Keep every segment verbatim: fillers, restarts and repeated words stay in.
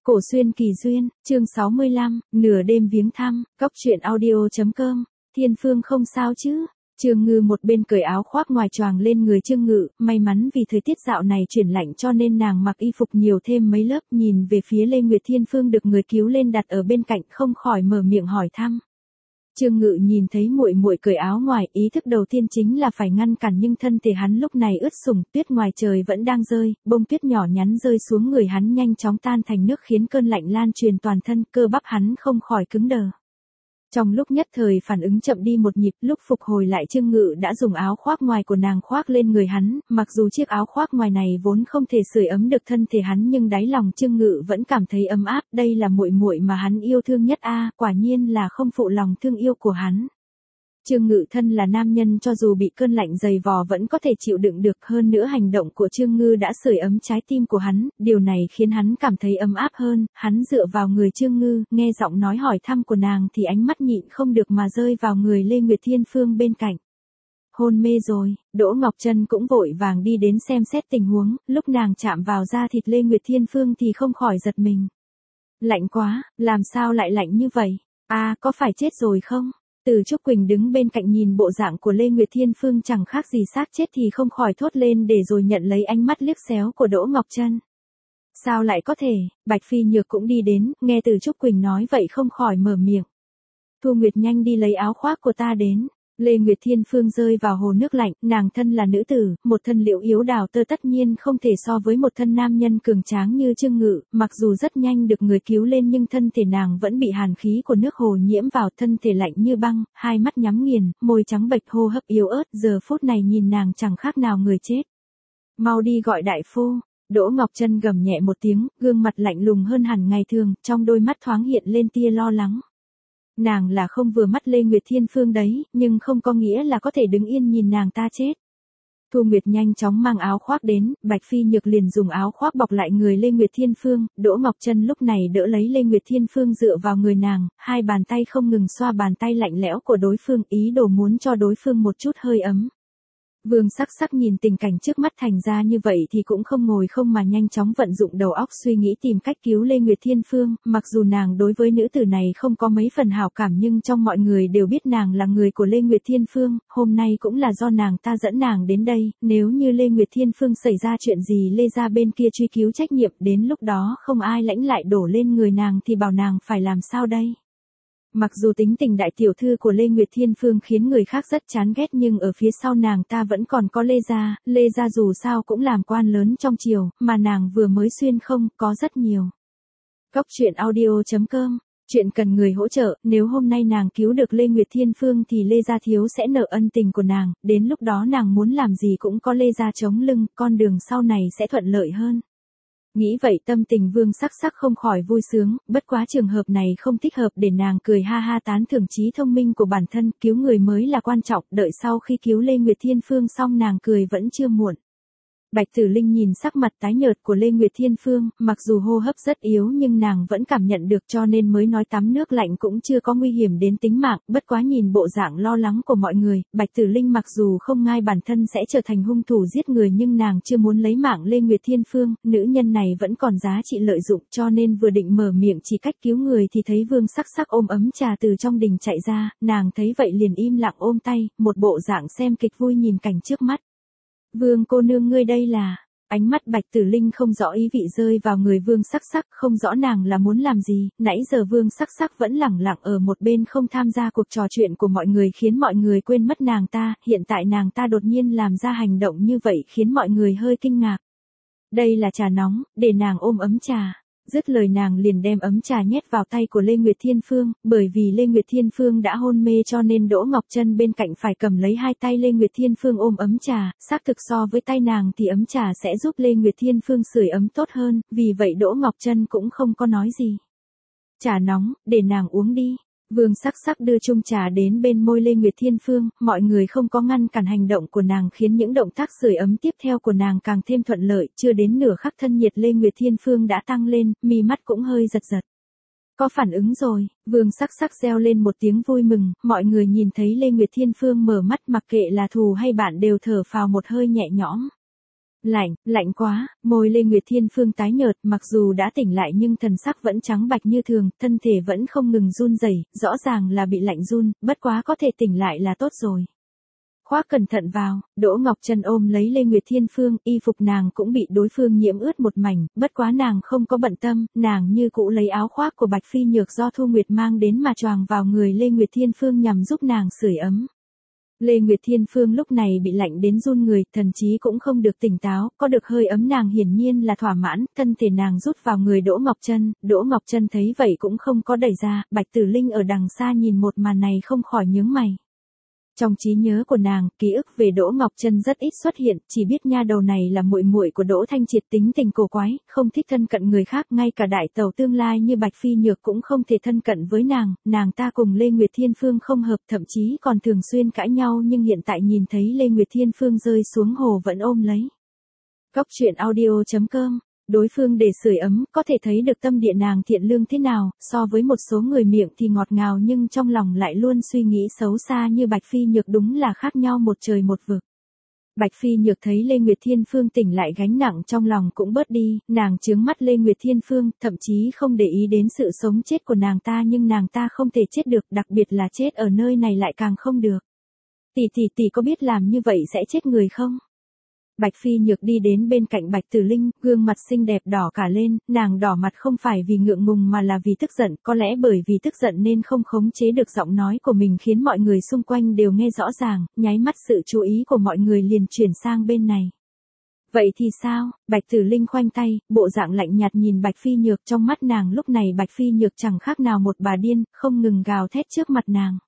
Cổ xuyên kỳ duyên, chương sáu mươi lăm, nửa đêm viếng thăm, cóc truyện audio.com, Thiên Phương không sao chứ? Trương Ngư một bên cởi áo khoác ngoài choàng lên người Trương Ngự, may mắn vì thời tiết dạo này chuyển lạnh cho nên nàng mặc y phục nhiều thêm mấy lớp, nhìn về phía Lê Nguyệt Thiên Phương được người cứu lên đặt ở bên cạnh không khỏi mở miệng hỏi thăm. Trương Ngự nhìn thấy muội muội cởi áo ngoài, ý thức đầu tiên chính là phải ngăn cản nhưng thân thể hắn lúc này ướt sũng, tuyết ngoài trời vẫn đang rơi, bông tuyết nhỏ nhắn rơi xuống người hắn nhanh chóng tan thành nước khiến cơn lạnh lan truyền toàn thân, cơ bắp hắn không khỏi cứng đờ. Trong lúc nhất thời phản ứng chậm đi một nhịp, lúc phục hồi lại Trương Ngự đã dùng áo khoác ngoài của nàng khoác lên người hắn, mặc dù chiếc áo khoác ngoài này vốn không thể sưởi ấm được thân thể hắn nhưng đáy lòng Trương Ngự vẫn cảm thấy ấm áp, đây là muội muội mà hắn yêu thương nhất a, quả nhiên là không phụ lòng thương yêu của hắn. Trương Ngự thân là nam nhân cho dù bị cơn lạnh dày vò vẫn có thể chịu đựng được, hơn nữa hành động của Trương Ngư đã sưởi ấm trái tim của hắn, điều này khiến hắn cảm thấy ấm áp hơn, hắn dựa vào người Trương Ngư, nghe giọng nói hỏi thăm của nàng thì ánh mắt nhịn không được mà rơi vào người Lê Nguyệt Thiên Phương bên cạnh. Hôn mê rồi, Đỗ Ngọc Trân cũng vội vàng đi đến xem xét tình huống, lúc nàng chạm vào da thịt Lê Nguyệt Thiên Phương thì không khỏi giật mình. Lạnh quá, làm sao lại lạnh như vậy? À, có phải chết rồi không? Từ Trúc Quỳnh đứng bên cạnh nhìn bộ dạng của Lê Nguyệt Thiên Phương chẳng khác gì xác chết thì không khỏi thốt lên để rồi nhận lấy ánh mắt liếc xéo của Đỗ Ngọc Trân. Sao lại có thể? Bạch Phi Nhược cũng đi đến, nghe Từ Trúc Quỳnh nói vậy không khỏi mở miệng. Thu Nguyệt nhanh đi lấy áo khoác của ta đến. Lê Nguyệt Thiên Phương rơi vào hồ nước lạnh, nàng thân là nữ tử, một thân liễu yếu đào tơ tất nhiên không thể so với một thân nam nhân cường tráng như Trương Ngự, mặc dù rất nhanh được người cứu lên nhưng thân thể nàng vẫn bị hàn khí của nước hồ nhiễm vào, thân thể lạnh như băng, hai mắt nhắm nghiền, môi trắng bệch, hô hấp yếu ớt, giờ phút này nhìn nàng chẳng khác nào người chết. Mau đi gọi đại phu. Đỗ Ngọc Trân gầm nhẹ một tiếng, gương mặt lạnh lùng hơn hẳn ngày thường, trong đôi mắt thoáng hiện lên tia lo lắng. Nàng là không vừa mắt Lê Nguyệt Thiên Phương đấy, nhưng không có nghĩa là có thể đứng yên nhìn nàng ta chết. Thu Nguyệt nhanh chóng mang áo khoác đến, Bạch Phi Nhược liền dùng áo khoác bọc lại người Lê Nguyệt Thiên Phương, Đỗ Ngọc Trân lúc này đỡ lấy Lê Nguyệt Thiên Phương dựa vào người nàng, hai bàn tay không ngừng xoa bàn tay lạnh lẽo của đối phương, ý đồ muốn cho đối phương một chút hơi ấm. Vương Sắc Sắc nhìn tình cảnh trước mắt thành ra như vậy thì cũng không ngồi không mà nhanh chóng vận dụng đầu óc suy nghĩ tìm cách cứu Lê Nguyệt Thiên Phương, mặc dù nàng đối với nữ tử này không có mấy phần hảo cảm nhưng trong mọi người đều biết nàng là người của Lê Nguyệt Thiên Phương, hôm nay cũng là do nàng ta dẫn nàng đến đây, nếu như Lê Nguyệt Thiên Phương xảy ra chuyện gì Lê gia bên kia truy cứu trách nhiệm, đến lúc đó không ai lãnh lại đổ lên người nàng thì bảo nàng phải làm sao đây? Mặc dù tính tình đại tiểu thư của Lê Nguyệt Thiên Phương khiến người khác rất chán ghét nhưng ở phía sau nàng ta vẫn còn có Lê gia, Lê gia dù sao cũng làm quan lớn trong triều, mà nàng vừa mới xuyên không, có rất nhiều. Cóc truyện audio.com, chuyện cần người hỗ trợ, nếu hôm nay nàng cứu được Lê Nguyệt Thiên Phương thì Lê gia thiếu sẽ nợ ân tình của nàng, đến lúc đó nàng muốn làm gì cũng có Lê gia chống lưng, con đường sau này sẽ thuận lợi hơn. Nghĩ vậy tâm tình Vương Sắc Sắc không khỏi vui sướng, bất quá trường hợp này không thích hợp để nàng cười ha ha tán thưởng trí thông minh của bản thân, cứu người mới là quan trọng, đợi sau khi cứu Lê Nguyệt Thiên Phương xong nàng cười vẫn chưa muộn. Bạch Tử Linh nhìn sắc mặt tái nhợt của Lê Nguyệt Thiên Phương, mặc dù hô hấp rất yếu nhưng nàng vẫn cảm nhận được cho nên mới nói tắm nước lạnh cũng chưa có nguy hiểm đến tính mạng, bất quá nhìn bộ dạng lo lắng của mọi người, Bạch Tử Linh mặc dù không ngai bản thân sẽ trở thành hung thủ giết người nhưng nàng chưa muốn lấy mạng Lê Nguyệt Thiên Phương, nữ nhân này vẫn còn giá trị lợi dụng cho nên vừa định mở miệng chỉ cách cứu người thì thấy Vương Sắc Sắc ôm ấm trà từ trong đình chạy ra, nàng thấy vậy liền im lặng ôm tay, một bộ dạng xem kịch vui nhìn cảnh trước mắt. Vương cô nương ngươi đây là, ánh mắt Bạch Tử Linh không rõ ý vị rơi vào người Vương Sắc Sắc, không rõ nàng là muốn làm gì, nãy giờ Vương Sắc Sắc vẫn lẳng lặng ở một bên không tham gia cuộc trò chuyện của mọi người khiến mọi người quên mất nàng ta, hiện tại nàng ta đột nhiên làm ra hành động như vậy khiến mọi người hơi kinh ngạc. Đây là trà nóng, để nàng ôm ấm trà. Dứt lời nàng liền đem ấm trà nhét vào tay của Lê Nguyệt Thiên Phương, bởi vì Lê Nguyệt Thiên Phương đã hôn mê cho nên Đỗ Ngọc Trân bên cạnh phải cầm lấy hai tay Lê Nguyệt Thiên Phương ôm ấm trà, xác thực so với tay nàng thì ấm trà sẽ giúp Lê Nguyệt Thiên Phương sưởi ấm tốt hơn, vì vậy Đỗ Ngọc Trân cũng không có nói gì. Trà nóng, để nàng uống đi. Vương Sắc Sắc đưa chung trà đến bên môi Lê Nguyệt Thiên Phương, mọi người không có ngăn cản hành động của nàng khiến những động tác sưởi ấm tiếp theo của nàng càng thêm thuận lợi, chưa đến nửa khắc thân nhiệt Lê Nguyệt Thiên Phương đã tăng lên, mi mắt cũng hơi giật giật. Có phản ứng rồi, Vương Sắc Sắc reo lên một tiếng vui mừng, mọi người nhìn thấy Lê Nguyệt Thiên Phương mở mắt mặc kệ là thù hay bạn đều thở phào một hơi nhẹ nhõm. Lạnh, lạnh quá, môi Lê Nguyệt Thiên Phương tái nhợt, mặc dù đã tỉnh lại nhưng thần sắc vẫn trắng bạch như thường, thân thể vẫn không ngừng run rẩy, rõ ràng là bị lạnh run, bất quá có thể tỉnh lại là tốt rồi. Khoác cẩn thận vào, Đỗ Ngọc Trân ôm lấy Lê Nguyệt Thiên Phương, y phục nàng cũng bị đối phương nhiễm ướt một mảnh, bất quá nàng không có bận tâm, nàng như cũ lấy áo khoác của Bạch Phi Nhược do Thu Nguyệt mang đến mà choàng vào người Lê Nguyệt Thiên Phương nhằm giúp nàng sưởi ấm. Lê Nguyệt Thiên Phương lúc này bị lạnh đến run người, thần trí cũng không được tỉnh táo, có được hơi ấm nàng hiển nhiên là thỏa mãn, thân thể nàng rút vào người Đỗ Ngọc Trân, Đỗ Ngọc Trân thấy vậy cũng không có đẩy ra, Bạch Tử Linh ở đằng xa nhìn một màn này không khỏi nhướng mày. Trong trí nhớ của nàng, ký ức về Đỗ Ngọc Trân rất ít xuất hiện, chỉ biết nha đầu này là muội muội của Đỗ Thanh Triệt, tính tình cổ quái, không thích thân cận người khác, ngay cả đại tẩu tương lai như Bạch Phi Nhược cũng không thể thân cận với nàng, nàng ta cùng Lê Nguyệt Thiên Phương không hợp, thậm chí còn thường xuyên cãi nhau, nhưng hiện tại nhìn thấy Lê Nguyệt Thiên Phương rơi xuống hồ vẫn ôm lấy. Cóc truyện audio chấm com. Đối phương để sưởi ấm, có thể thấy được tâm địa nàng thiện lương thế nào, so với một số người miệng thì ngọt ngào nhưng trong lòng lại luôn suy nghĩ xấu xa như Bạch Phi Nhược, đúng là khác nhau một trời một vực. Bạch Phi Nhược thấy Lê Nguyệt Thiên Phương tỉnh lại, gánh nặng trong lòng cũng bớt đi, nàng trướng mắt Lê Nguyệt Thiên Phương, thậm chí không để ý đến sự sống chết của nàng ta, nhưng nàng ta không thể chết được, đặc biệt là chết ở nơi này lại càng không được. Tỷ tỷ tỷ có biết làm như vậy sẽ chết người không? Bạch Phi Nhược đi đến bên cạnh Bạch Tử Linh, gương mặt xinh đẹp đỏ cả lên, nàng đỏ mặt không phải vì ngượng ngùng mà là vì tức giận, có lẽ bởi vì tức giận nên không khống chế được giọng nói của mình khiến mọi người xung quanh đều nghe rõ ràng, nháy mắt sự chú ý của mọi người liền chuyển sang bên này. Vậy thì sao? Bạch Tử Linh khoanh tay, bộ dạng lạnh nhạt nhìn Bạch Phi Nhược, trong mắt nàng lúc này Bạch Phi Nhược chẳng khác nào một bà điên, không ngừng gào thét trước mặt nàng.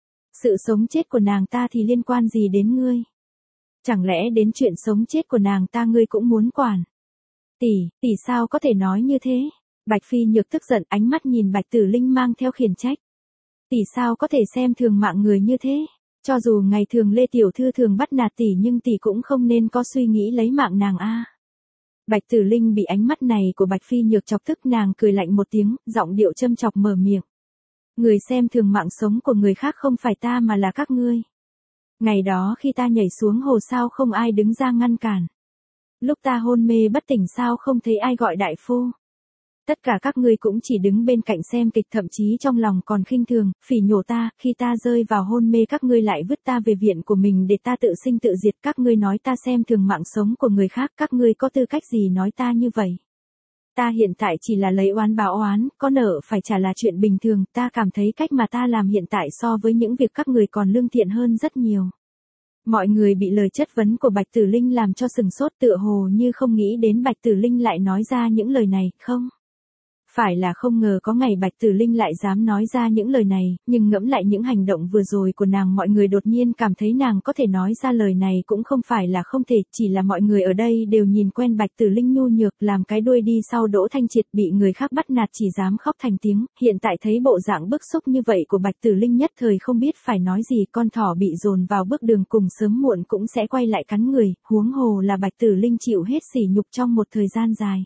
Sự sống chết của nàng ta thì liên quan gì đến ngươi? Chẳng lẽ đến chuyện sống chết của nàng ta ngươi cũng muốn quản? Tỷ, tỷ sao có thể nói như thế? Bạch Phi Nhược tức giận, ánh mắt nhìn Bạch Tử Linh mang theo khiển trách. Tỷ sao có thể xem thường mạng người như thế? Cho dù ngày thường Lê Tiểu Thư thường bắt nạt tỷ nhưng tỷ cũng không nên có suy nghĩ lấy mạng nàng a. Bạch Tử Linh bị ánh mắt này của Bạch Phi Nhược chọc tức, nàng cười lạnh một tiếng, giọng điệu châm chọc mở miệng. Người xem thường mạng sống của người khác không phải ta mà là các ngươi. Ngày đó khi ta nhảy xuống hồ sao không ai đứng ra ngăn cản. Lúc ta hôn mê bất tỉnh sao không thấy ai gọi đại phu. Tất cả các ngươi cũng chỉ đứng bên cạnh xem kịch, thậm chí trong lòng còn khinh thường, phỉ nhổ ta, khi ta rơi vào hôn mê các ngươi lại vứt ta về viện của mình để ta tự sinh tự diệt, các ngươi nói ta xem thường mạng sống của người khác, các ngươi có tư cách gì nói ta như vậy? Ta hiện tại chỉ là lấy oán báo oán, có nợ phải trả là chuyện bình thường, ta cảm thấy cách mà ta làm hiện tại so với những việc các người còn lương thiện hơn rất nhiều. Mọi người bị lời chất vấn của Bạch Tử Linh làm cho sừng sốt, tựa hồ như không nghĩ đến Bạch Tử Linh lại nói ra những lời này, không? Phải là không ngờ có ngày Bạch Tử Linh lại dám nói ra những lời này, nhưng ngẫm lại những hành động vừa rồi của nàng, mọi người đột nhiên cảm thấy nàng có thể nói ra lời này cũng không phải là không thể, chỉ là mọi người ở đây đều nhìn quen Bạch Tử Linh nhu nhược, làm cái đuôi đi sau Đỗ Thanh Triệt, bị người khác bắt nạt chỉ dám khóc thành tiếng, hiện tại thấy bộ dạng bức xúc như vậy của Bạch Tử Linh nhất thời không biết phải nói gì, con thỏ bị dồn vào bước đường cùng sớm muộn cũng sẽ quay lại cắn người, huống hồ là Bạch Tử Linh chịu hết sỉ nhục trong một thời gian dài.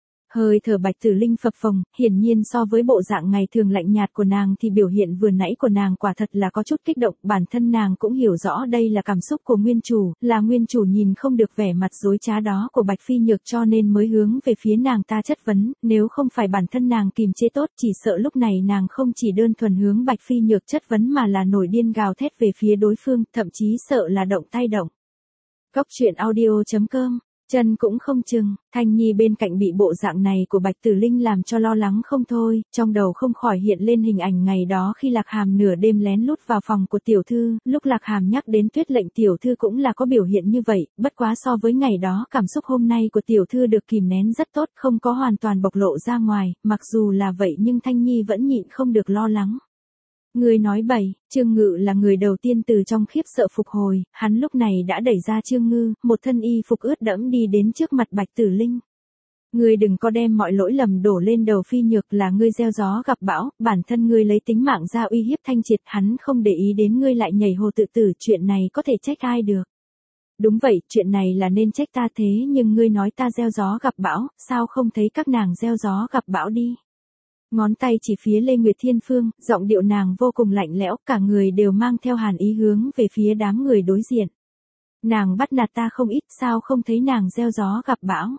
Hơi thở Bạch Tử Linh phập phồng, hiển nhiên so với bộ dạng ngày thường lạnh nhạt của nàng thì biểu hiện vừa nãy của nàng quả thật là có chút kích động, bản thân nàng cũng hiểu rõ đây là cảm xúc của nguyên chủ, là nguyên chủ nhìn không được vẻ mặt dối trá đó của Bạch Phi Nhược cho nên mới hướng về phía nàng ta chất vấn, nếu không phải bản thân nàng kìm chế tốt chỉ sợ lúc này nàng không chỉ đơn thuần hướng Bạch Phi Nhược chất vấn mà là nổi điên gào thét về phía đối phương, thậm chí sợ là động tay động. Cóc truyện audio chấm com. Chân cũng không chừng, Thanh Nhi bên cạnh bị bộ dạng này của Bạch Tử Linh làm cho lo lắng không thôi, trong đầu không khỏi hiện lên hình ảnh ngày đó khi Lạc Hàm nửa đêm lén lút vào phòng của tiểu thư, lúc Lạc Hàm nhắc đến Tuyết Lệnh tiểu thư cũng là có biểu hiện như vậy, bất quá so với ngày đó cảm xúc hôm nay của tiểu thư được kìm nén rất tốt, không có hoàn toàn bộc lộ ra ngoài, mặc dù là vậy nhưng Thanh Nhi vẫn nhịn không được lo lắng. Người nói bậy, Trương Ngự là người đầu tiên từ trong khiếp sợ phục hồi, hắn lúc này đã đẩy ra Trương Ngư, một thân y phục ướt đẫm đi đến trước mặt Bạch Tử Linh. Ngươi đừng có đem mọi lỗi lầm đổ lên đầu Phi Nhược, là ngươi gieo gió gặp bão, bản thân ngươi lấy tính mạng ra uy hiếp Thanh Triệt, hắn không để ý đến ngươi lại nhảy hồ tự tử, chuyện này có thể trách ai được. Đúng vậy, chuyện này là nên trách ta thế nhưng ngươi nói ta gieo gió gặp bão, sao không thấy các nàng gieo gió gặp bão đi. Ngón tay chỉ phía Lê Nguyệt Thiên Phương, giọng điệu nàng vô cùng lạnh lẽo, cả người đều mang theo hàn ý hướng về phía đám người đối diện. Nàng bắt nạt ta không ít, sao không thấy nàng gieo gió gặp bão.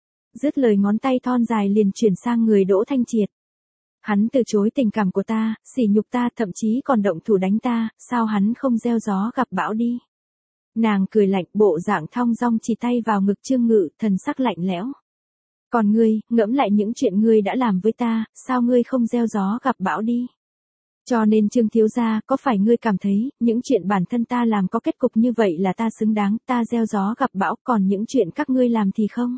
Dứt lời ngón tay thon dài liền chuyển sang người Đỗ Thanh Triệt. Hắn từ chối tình cảm của ta, sỉ nhục ta, thậm chí còn động thủ đánh ta, sao hắn không gieo gió gặp bão đi. Nàng cười lạnh, bộ dạng thong dong chỉ tay vào ngực Trương Ngự, thần sắc lạnh lẽo. Còn ngươi, ngẫm lại những chuyện ngươi đã làm với ta, sao ngươi không gieo gió gặp bão đi. Cho nên Trương thiếu gia, có phải ngươi cảm thấy, những chuyện bản thân ta làm có kết cục như vậy là ta xứng đáng, ta gieo gió gặp bão, còn những chuyện các ngươi làm thì không?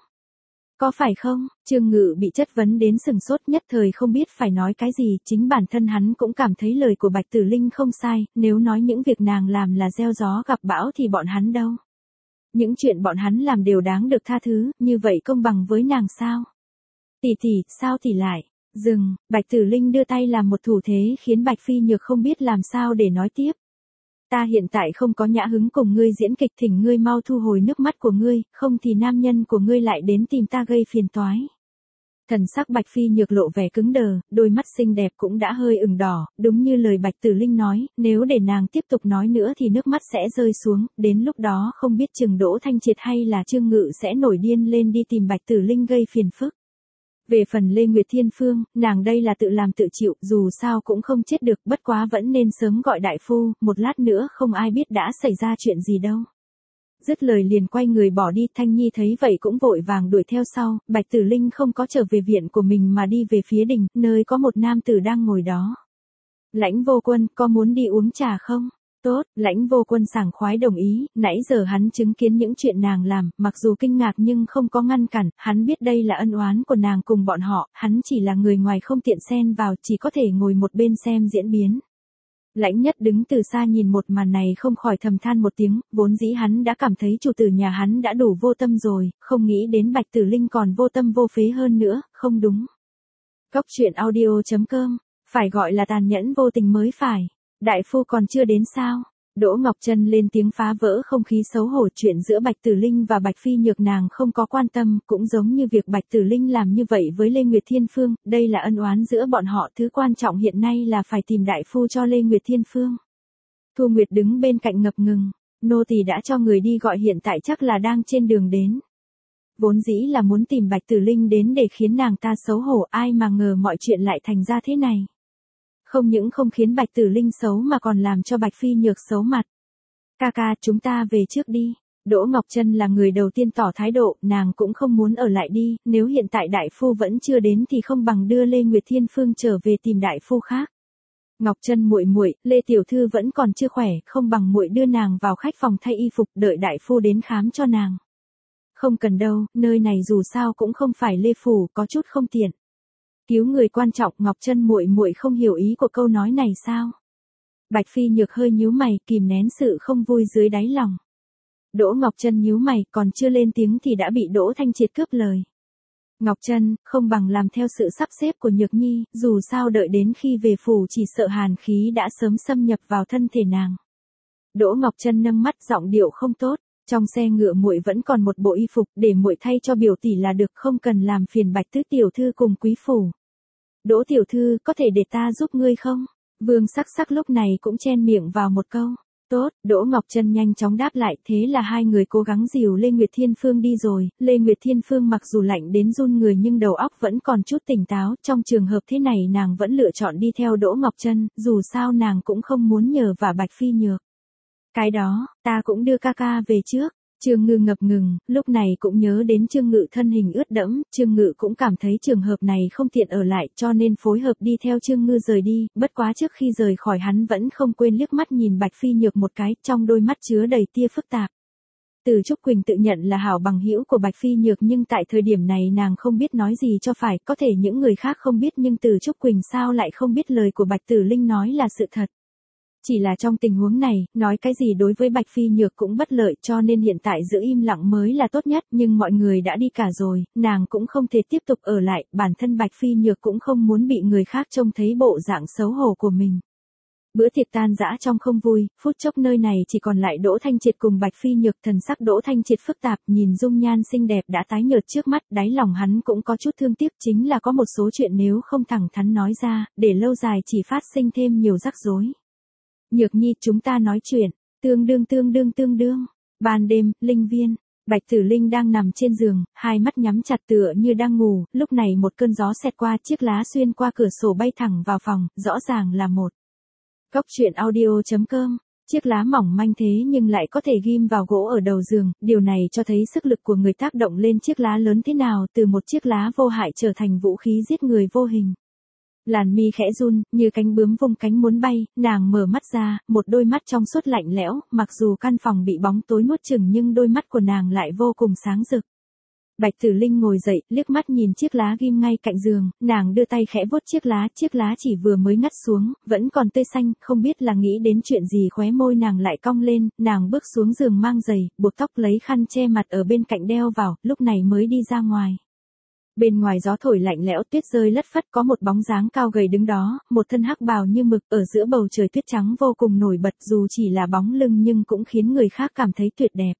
Có phải không? Trương Ngự bị chất vấn đến sừng sốt, nhất thời không biết phải nói cái gì, chính bản thân hắn cũng cảm thấy lời của Bạch Tử Linh không sai, nếu nói những việc nàng làm là gieo gió gặp bão thì bọn hắn đâu. Những chuyện bọn hắn làm đều đáng được tha thứ, như vậy công bằng với nàng sao? Tỷ tỷ, sao tỷ lại? Dừng, Bạch Tử Linh đưa tay làm một thủ thế khiến Bạch Phi Nhược không biết làm sao để nói tiếp. Ta hiện tại không có nhã hứng cùng ngươi diễn kịch, thỉnh ngươi mau thu hồi nước mắt của ngươi, không thì nam nhân của ngươi lại đến tìm ta gây phiền toái. Thần sắc Bạch Phi Nhược lộ vẻ cứng đờ, đôi mắt xinh đẹp cũng đã hơi ửng đỏ, đúng như lời Bạch Tử Linh nói, nếu để nàng tiếp tục nói nữa thì nước mắt sẽ rơi xuống, đến lúc đó không biết chừng Đỗ Thanh Triệt hay là Trương Ngự sẽ nổi điên lên đi tìm Bạch Tử Linh gây phiền phức. Về phần Lê Nguyệt Thiên Phương, nàng đây là tự làm tự chịu, dù sao cũng không chết được, bất quá vẫn nên sớm gọi đại phu, một lát nữa không ai biết đã xảy ra chuyện gì đâu. Dứt lời liền quay người bỏ đi, Thanh Nhi thấy vậy cũng vội vàng đuổi theo sau, Bạch Tử Linh không có trở về viện của mình mà đi về phía đình, nơi có một nam tử đang ngồi đó. Lãnh Vô Quân, có muốn đi uống trà không? Tốt, Lãnh Vô Quân sảng khoái đồng ý, nãy giờ hắn chứng kiến những chuyện nàng làm, mặc dù kinh ngạc nhưng không có ngăn cản, hắn biết đây là ân oán của nàng cùng bọn họ, hắn chỉ là người ngoài không tiện xen vào, chỉ có thể ngồi một bên xem diễn biến. Lãnh Nhất đứng từ xa nhìn một màn này không khỏi thầm than một tiếng, vốn dĩ hắn đã cảm thấy chủ tử nhà hắn đã đủ vô tâm rồi, không nghĩ đến Bạch Tử Linh còn vô tâm vô phế hơn nữa, không đúng. Cốc truyện audio chấm com, phải gọi là tàn nhẫn vô tình mới phải. Đại phu còn chưa đến sao? Đỗ Ngọc Trân lên tiếng phá vỡ không khí xấu hổ, chuyện giữa Bạch Tử Linh và Bạch Phi Nhược nàng không có quan tâm, cũng giống như việc Bạch Tử Linh làm như vậy với Lê Nguyệt Thiên Phương, đây là ân oán giữa bọn họ, thứ quan trọng hiện nay là phải tìm đại phu cho Lê Nguyệt Thiên Phương. Thu Nguyệt đứng bên cạnh ngập ngừng, nô tỳ đã cho người đi gọi, hiện tại chắc là đang trên đường đến. Vốn dĩ là muốn tìm Bạch Tử Linh đến để khiến nàng ta xấu hổ, ai mà ngờ mọi chuyện lại thành ra thế này. Không những không khiến Bạch Tử Linh xấu mà còn làm cho Bạch Phi Nhược xấu mặt. Ca ca, chúng ta về trước đi. Đỗ Ngọc Trân là người đầu tiên tỏ thái độ, nàng cũng không muốn ở lại đi, nếu hiện tại đại phu vẫn chưa đến thì không bằng đưa Lê Nguyệt Thiên Phương trở về tìm đại phu khác. Ngọc Trân muội muội, Lê tiểu thư vẫn còn chưa khỏe, không bằng muội đưa nàng vào khách phòng thay y phục, đợi đại phu đến khám cho nàng. Không cần đâu, nơi này dù sao cũng không phải Lê phủ, có chút không tiện. Cứu người quan trọng, Ngọc Trân muội muội không hiểu ý của câu nói này sao? Bạch Phi Nhược hơi nhíu mày, kìm nén sự không vui dưới đáy lòng. Đỗ Ngọc Trân nhíu mày, còn chưa lên tiếng thì đã bị Đỗ Thanh Triệt cướp lời. Ngọc Trân, không bằng làm theo sự sắp xếp của Nhược Nhi, dù sao đợi đến khi về phủ chỉ sợ hàn khí đã sớm xâm nhập vào thân thể nàng. Đỗ Ngọc Trân nâng mắt, giọng điệu không tốt. Trong xe ngựa muội vẫn còn một bộ y phục, để muội thay cho biểu tỷ là được, không cần làm phiền Bạch tứ tiểu thư cùng quý phủ. Đỗ tiểu thư, có thể để ta giúp ngươi không? Vương Sắc Sắc lúc này cũng chen miệng vào một câu. Tốt, Đỗ Ngọc Trân nhanh chóng đáp lại, thế là hai người cố gắng dìu Lê Nguyệt Thiên Phương đi rồi. Lê Nguyệt Thiên Phương mặc dù lạnh đến run người nhưng đầu óc vẫn còn chút tỉnh táo, trong trường hợp thế này nàng vẫn lựa chọn đi theo Đỗ Ngọc Trân, dù sao nàng cũng không muốn nhờ vả Bạch Phi Nhược. Cái đó, ta cũng đưa ca ca về trước. Trương Ngư ngập ngừng, lúc này cũng nhớ đến Trương Ngự thân hình ướt đẫm, Trương Ngự cũng cảm thấy trường hợp này không tiện ở lại cho nên phối hợp đi theo Trương Ngư rời đi, bất quá trước khi rời khỏi hắn vẫn không quên liếc mắt nhìn Bạch Phi Nhược một cái, trong đôi mắt chứa đầy tia phức tạp. Từ Trúc Quỳnh tự nhận là hảo bằng hữu của Bạch Phi Nhược nhưng tại thời điểm này nàng không biết nói gì cho phải, có thể những người khác không biết nhưng Từ Trúc Quỳnh sao lại không biết lời của Bạch Tử Linh nói là sự thật. Chỉ là trong tình huống này, nói cái gì đối với Bạch Phi Nhược cũng bất lợi cho nên hiện tại giữ im lặng mới là tốt nhất, nhưng mọi người đã đi cả rồi, nàng cũng không thể tiếp tục ở lại, bản thân Bạch Phi Nhược cũng không muốn bị người khác trông thấy bộ dạng xấu hổ của mình. Bữa tiệc tan dã trong không vui, phút chốc nơi này chỉ còn lại Đỗ Thanh Triệt cùng Bạch Phi Nhược, thần sắc Đỗ Thanh Triệt phức tạp, nhìn dung nhan xinh đẹp đã tái nhợt trước mắt, đáy lòng hắn cũng có chút thương tiếc, chính là có một số chuyện nếu không thẳng thắn nói ra, để lâu dài chỉ phát sinh thêm nhiều rắc rối. Nhược Nhi, chúng ta nói chuyện, tương đương tương đương tương đương. Ban đêm, linh viên, Bạch Tử Linh đang nằm trên giường, hai mắt nhắm chặt tựa như đang ngủ, lúc này một cơn gió xẹt qua, chiếc lá xuyên qua cửa sổ bay thẳng vào phòng, rõ ràng là một. Cốc truyện audio chấm com. Chiếc lá mỏng manh thế nhưng lại có thể ghim vào gỗ ở đầu giường, điều này cho thấy sức lực của người tác động lên chiếc lá lớn thế nào, từ một chiếc lá vô hại trở thành vũ khí giết người vô hình. Làn mi khẽ run, như cánh bướm vung cánh muốn bay, nàng mở mắt ra, một đôi mắt trong suốt lạnh lẽo, mặc dù căn phòng bị bóng tối nuốt chửng nhưng đôi mắt của nàng lại vô cùng sáng rực. Bạch Tử Linh ngồi dậy, liếc mắt nhìn chiếc lá ghim ngay cạnh giường, nàng đưa tay khẽ vuốt chiếc lá, chiếc lá chỉ vừa mới ngắt xuống, vẫn còn tươi xanh, không biết là nghĩ đến chuyện gì khóe môi nàng lại cong lên, nàng bước xuống giường mang giày, buộc tóc lấy khăn che mặt ở bên cạnh đeo vào, lúc này mới đi ra ngoài. Bên ngoài gió thổi lạnh lẽo, tuyết rơi lất phất, có một bóng dáng cao gầy đứng đó, một thân hắc bào như mực, ở giữa bầu trời tuyết trắng vô cùng nổi bật, dù chỉ là bóng lưng nhưng cũng khiến người khác cảm thấy tuyệt đẹp.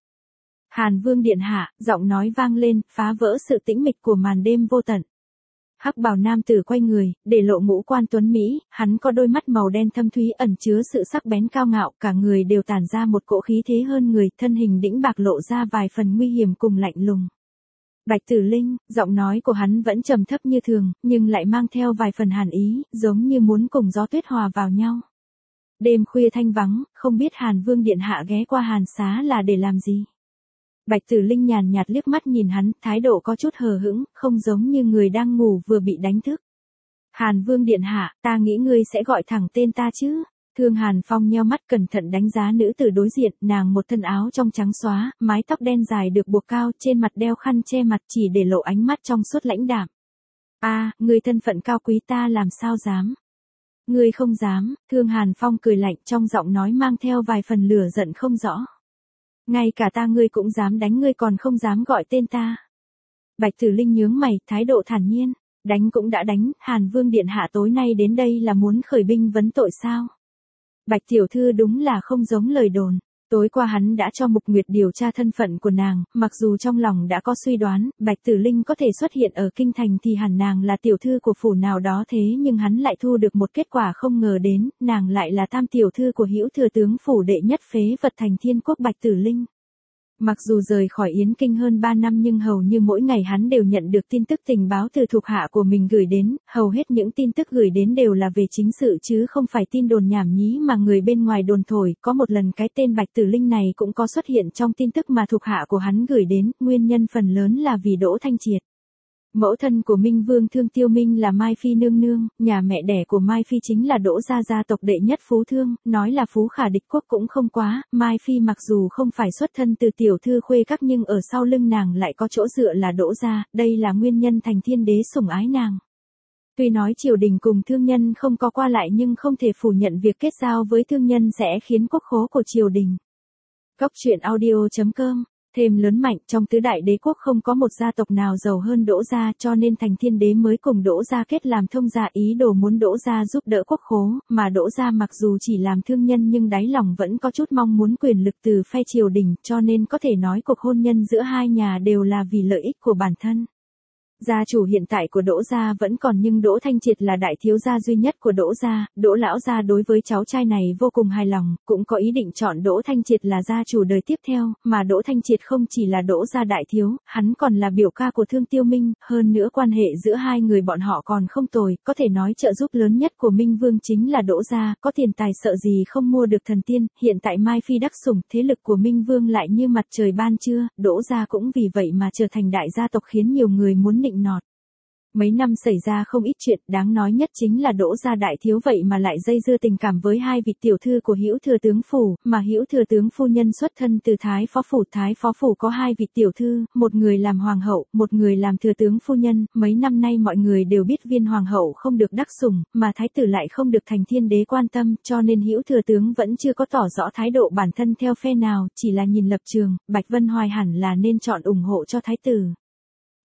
Hàn Vương điện hạ, giọng nói vang lên, phá vỡ sự tĩnh mịch của màn đêm vô tận. Hắc bào nam tử quay người, để lộ ngũ quan tuấn mỹ, hắn có đôi mắt màu đen thâm thúy ẩn chứa sự sắc bén cao ngạo, cả người đều tản ra một cỗ khí thế hơn người, thân hình đĩnh bạc lộ ra vài phần nguy hiểm cùng lạnh lùng. Bạch Tử Linh, giọng nói của hắn vẫn trầm thấp như thường, nhưng lại mang theo vài phần hàn ý, giống như muốn cùng gió tuyết hòa vào nhau. Đêm khuya thanh vắng, không biết Hàn Vương điện hạ ghé qua Hàn Xá là để làm gì? Bạch Tử Linh nhàn nhạt liếc mắt nhìn hắn, thái độ có chút hờ hững, không giống như người đang ngủ vừa bị đánh thức. Hàn Vương điện hạ, ta nghĩ ngươi sẽ gọi thẳng tên ta chứ? Thương Hàn Phong nheo mắt cẩn thận đánh giá nữ tử đối diện, nàng một thân áo trong trắng xóa, mái tóc đen dài được buộc cao, trên mặt đeo khăn che mặt chỉ để lộ ánh mắt trong suốt lãnh đạm. A, à, ngươi thân phận cao quý ta làm sao dám? Ngươi không dám, Thương Hàn Phong cười lạnh trong giọng nói mang theo vài phần lửa giận không rõ. Ngay cả ta ngươi cũng dám đánh ngươi còn không dám gọi tên ta. Bạch Tử Linh nhướng mày, thái độ thản nhiên, đánh cũng đã đánh, Hàn Vương điện hạ tối nay đến đây là muốn khởi binh vấn tội sao? Bạch tiểu thư đúng là không giống lời đồn. Tối qua hắn đã cho Mục Nguyệt điều tra thân phận của nàng, mặc dù trong lòng đã có suy đoán, Bạch Tử Linh có thể xuất hiện ở kinh thành thì hẳn nàng là tiểu thư của phủ nào đó thế nhưng hắn lại thu được một kết quả không ngờ đến, nàng lại là tam tiểu thư của Hữu thừa tướng phủ đệ nhất phế vật thành Thiên Quốc Bạch Tử Linh. Mặc dù rời khỏi Yến Kinh hơn ba năm nhưng hầu như mỗi ngày hắn đều nhận được tin tức tình báo từ thuộc hạ của mình gửi đến, hầu hết những tin tức gửi đến đều là về chính sự chứ không phải tin đồn nhảm nhí mà người bên ngoài đồn thổi, có một lần cái tên Bạch Tử Linh này cũng có xuất hiện trong tin tức mà thuộc hạ của hắn gửi đến, nguyên nhân phần lớn là vì Đỗ Thanh Triệt. Mẫu thân của Minh Vương Thương Tiêu Minh là Mai Phi nương nương, nhà mẹ đẻ của Mai Phi chính là Đỗ gia gia tộc đệ nhất phú thương, nói là phú khả địch quốc cũng không quá, Mai Phi mặc dù không phải xuất thân từ tiểu thư khuê các nhưng ở sau lưng nàng lại có chỗ dựa là Đỗ gia, đây là nguyên nhân thành Thiên Đế sủng ái nàng. Tuy nói triều đình cùng thương nhân không có qua lại nhưng không thể phủ nhận việc kết giao với thương nhân sẽ khiến quốc khố của triều đình. Cốc truyện audio chấm com. Thêm lớn mạnh, trong tứ đại đế quốc không có một gia tộc nào giàu hơn Đỗ gia cho nên thành Thiên Đế mới cùng Đỗ gia kết làm thông gia ý đồ muốn Đỗ gia giúp đỡ quốc khố, mà Đỗ gia mặc dù chỉ làm thương nhân nhưng đáy lòng vẫn có chút mong muốn quyền lực từ phe triều đình cho nên có thể nói cuộc hôn nhân giữa hai nhà đều là vì lợi ích của bản thân. Gia chủ hiện tại của Đỗ gia vẫn còn nhưng Đỗ Thanh Triệt là đại thiếu gia duy nhất của Đỗ gia, Đỗ lão gia đối với cháu trai này vô cùng hài lòng, cũng có ý định chọn Đỗ Thanh Triệt là gia chủ đời tiếp theo, mà Đỗ Thanh Triệt không chỉ là Đỗ gia đại thiếu, hắn còn là biểu ca của Thương Tiêu Minh, hơn nữa quan hệ giữa hai người bọn họ còn không tồi, có thể nói trợ giúp lớn nhất của Minh Vương chính là Đỗ gia, có tiền tài sợ gì không mua được thần tiên, hiện tại Mai Phi đắc sủng, thế lực của Minh Vương lại như mặt trời ban trưa, Đỗ gia cũng vì vậy mà trở thành đại gia tộc khiến nhiều người muốn nịnh nọt. Mấy năm xảy ra không ít chuyện, đáng nói nhất chính là Đỗ gia đại thiếu vậy mà lại dây dưa tình cảm với hai vị tiểu thư của Hữu thừa tướng phủ, mà Hữu thừa tướng phu nhân xuất thân từ Thái phó phủ, Thái phó phủ có hai vị tiểu thư, một người làm hoàng hậu, một người làm thừa tướng phu nhân, mấy năm nay mọi người đều biết Viên hoàng hậu không được đắc sủng, mà thái tử lại không được thành Thiên Đế quan tâm, cho nên Hữu thừa tướng vẫn chưa có tỏ rõ thái độ bản thân theo phe nào, chỉ là nhìn lập trường, Bạch Vân Hoài hẳn là nên chọn ủng hộ cho thái tử.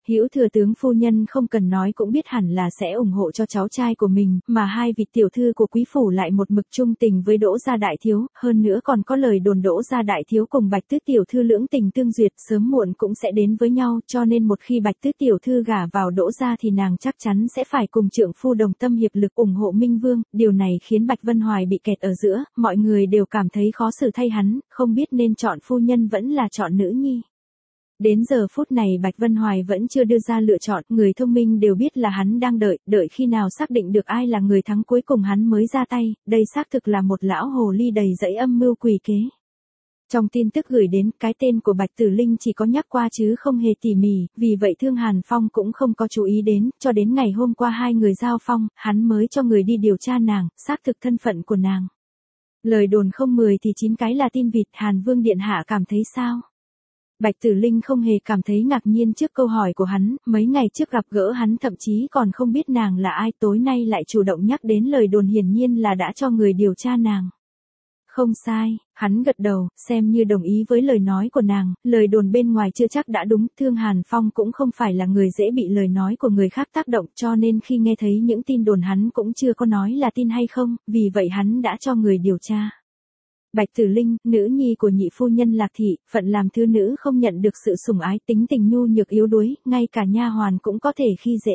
Hữu thừa tướng phu nhân không cần nói cũng biết hẳn là sẽ ủng hộ cho cháu trai của mình, mà hai vị tiểu thư của quý phủ lại một mực trung tình với Đỗ gia đại thiếu, hơn nữa còn có lời đồn Đỗ gia đại thiếu cùng Bạch Tước tiểu thư lưỡng tình tương duyệt, sớm muộn cũng sẽ đến với nhau, cho nên một khi Bạch Tước tiểu thư gả vào Đỗ gia thì nàng chắc chắn sẽ phải cùng trượng phu đồng tâm hiệp lực ủng hộ Minh Vương, điều này khiến Bạch Vân Hoài bị kẹt ở giữa, mọi người đều cảm thấy khó xử thay hắn, không biết nên chọn phu nhân vẫn là chọn nữ nhi. Đến giờ phút này Bạch Vân Hoài vẫn chưa đưa ra lựa chọn, người thông minh đều biết là hắn đang đợi, đợi khi nào xác định được ai là người thắng cuối cùng hắn mới ra tay, đây xác thực là một lão hồ ly đầy dẫy âm mưu quỷ kế. Trong tin tức gửi đến, cái tên của Bạch Tử Linh chỉ có nhắc qua chứ không hề tỉ mỉ, vì vậy Thương Hàn Phong cũng không có chú ý đến, cho đến ngày hôm qua hai người giao phong, hắn mới cho người đi điều tra nàng, xác thực thân phận của nàng. Lời đồn không mười thì chín cái là tin vịt, Hàn Vương điện hạ cảm thấy sao? Bạch Tử Linh không hề cảm thấy ngạc nhiên trước câu hỏi của hắn, mấy ngày trước gặp gỡ hắn thậm chí còn không biết nàng là ai, tối nay lại chủ động nhắc đến lời đồn, hiển nhiên là đã cho người điều tra nàng. Không sai, hắn gật đầu, xem như đồng ý với lời nói của nàng, lời đồn bên ngoài chưa chắc đã đúng, Thương Hàn Phong cũng không phải là người dễ bị lời nói của người khác tác động, cho nên khi nghe thấy những tin đồn hắn cũng chưa có nói là tin hay không, vì vậy hắn đã cho người điều tra. Bạch Tử Linh, nữ nhi của nhị phu nhân Lạc thị, phận làm thứ nữ không nhận được sự sủng ái, tính tình nhu nhược yếu đuối, ngay cả nha hoàn cũng có thể khi dễ.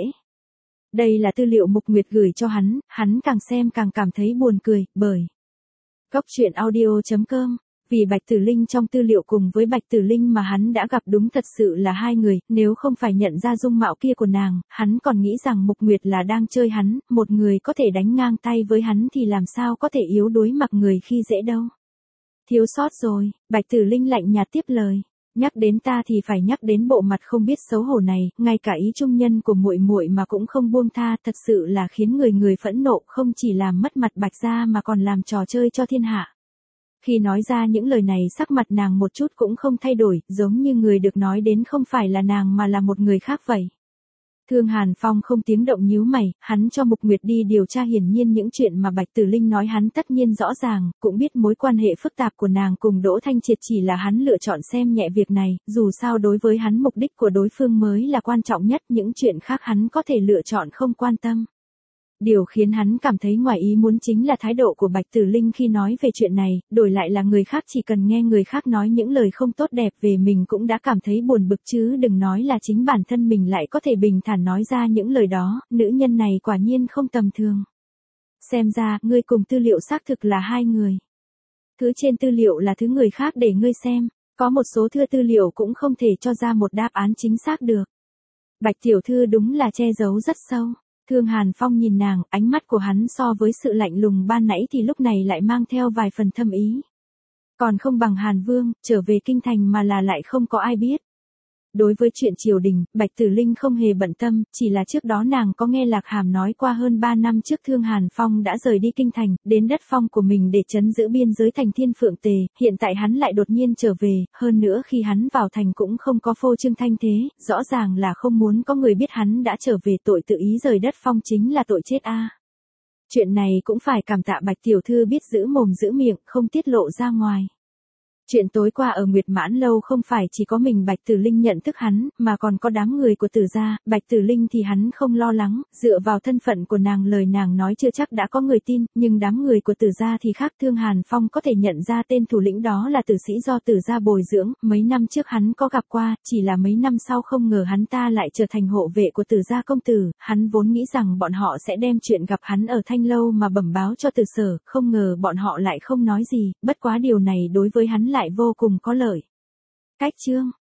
Đây là tư liệu Mục Nguyệt gửi cho hắn, hắn càng xem càng cảm thấy buồn cười, bởi Cốc truyện audio chấm com, vì Bạch Tử Linh trong tư liệu cùng với Bạch Tử Linh mà hắn đã gặp đúng thật sự là hai người, nếu không phải nhận ra dung mạo kia của nàng, hắn còn nghĩ rằng Mục Nguyệt là đang chơi hắn, một người có thể đánh ngang tay với hắn thì làm sao có thể yếu đuối mặc người khi dễ đâu. Thiếu sót rồi, Bạch Tử Linh lạnh nhạt tiếp lời. Nhắc đến ta thì phải nhắc đến bộ mặt không biết xấu hổ này, ngay cả ý trung nhân của muội muội mà cũng không buông tha, thật sự là khiến người người phẫn nộ, không chỉ làm mất mặt Bạch gia mà còn làm trò chơi cho thiên hạ. Khi nói ra những lời này sắc mặt nàng một chút cũng không thay đổi, giống như người được nói đến không phải là nàng mà là một người khác vậy. Thương Hàn Phong không tiếng động nhíu mày, hắn cho Mục Nguyệt đi điều tra, hiển nhiên những chuyện mà Bạch Tử Linh nói hắn tất nhiên rõ ràng, cũng biết mối quan hệ phức tạp của nàng cùng Đỗ Thanh Triệt, chỉ là hắn lựa chọn xem nhẹ việc này, dù sao đối với hắn mục đích của đối phương mới là quan trọng nhất, những chuyện khác hắn có thể lựa chọn không quan tâm. Điều khiến hắn cảm thấy ngoài ý muốn chính là thái độ của Bạch Tử Linh khi nói về chuyện này, đổi lại là người khác chỉ cần nghe người khác nói những lời không tốt đẹp về mình cũng đã cảm thấy buồn bực chứ đừng nói là chính bản thân mình lại có thể bình thản nói ra những lời đó, nữ nhân này quả nhiên không tầm thường. Xem ra, ngươi cùng tư liệu xác thực là hai người. Thứ trên tư liệu là thứ người khác để ngươi xem, có một số thưa tư liệu cũng không thể cho ra một đáp án chính xác được. Bạch tiểu thư đúng là che giấu rất sâu. Thương Hàn Phong nhìn nàng, ánh mắt của hắn so với sự lạnh lùng ban nãy thì lúc này lại mang theo vài phần thâm ý. Còn không bằng Hàn Vương, trở về kinh thành mà là lại không có ai biết. Đối với chuyện triều đình, Bạch Tử Linh không hề bận tâm, chỉ là trước đó nàng có nghe Lạc Hàm nói qua hơn ba năm trước Thương Hàn Phong đã rời đi kinh thành, đến đất phong của mình để trấn giữ biên giới thành Thiên Phượng Tề, hiện tại hắn lại đột nhiên trở về, hơn nữa khi hắn vào thành cũng không có phô trương thanh thế, rõ ràng là không muốn có người biết hắn đã trở về, tội tự ý rời đất phong chính là tội chết a. Chuyện này cũng phải cảm tạ Bạch tiểu thư biết giữ mồm giữ miệng, không tiết lộ ra ngoài. Chuyện tối qua ở Nguyệt Mãn Lâu không phải chỉ có mình Bạch Tử Linh nhận thức hắn, mà còn có đám người của Tử gia, Bạch Tử Linh thì hắn không lo lắng, dựa vào thân phận của nàng lời nàng nói chưa chắc đã có người tin, nhưng đám người của Tử gia thì khác. Thương Hàn Phong có thể nhận ra tên thủ lĩnh đó là tử sĩ do Tử gia bồi dưỡng, mấy năm trước hắn có gặp qua, chỉ là mấy năm sau không ngờ hắn ta lại trở thành hộ vệ của Tử gia công tử, hắn vốn nghĩ rằng bọn họ sẽ đem chuyện gặp hắn ở Thanh Lâu mà bẩm báo cho Tử sở, không ngờ bọn họ lại không nói gì, bất quá điều này đối với hắn lại vô cùng có lợi. Cách chương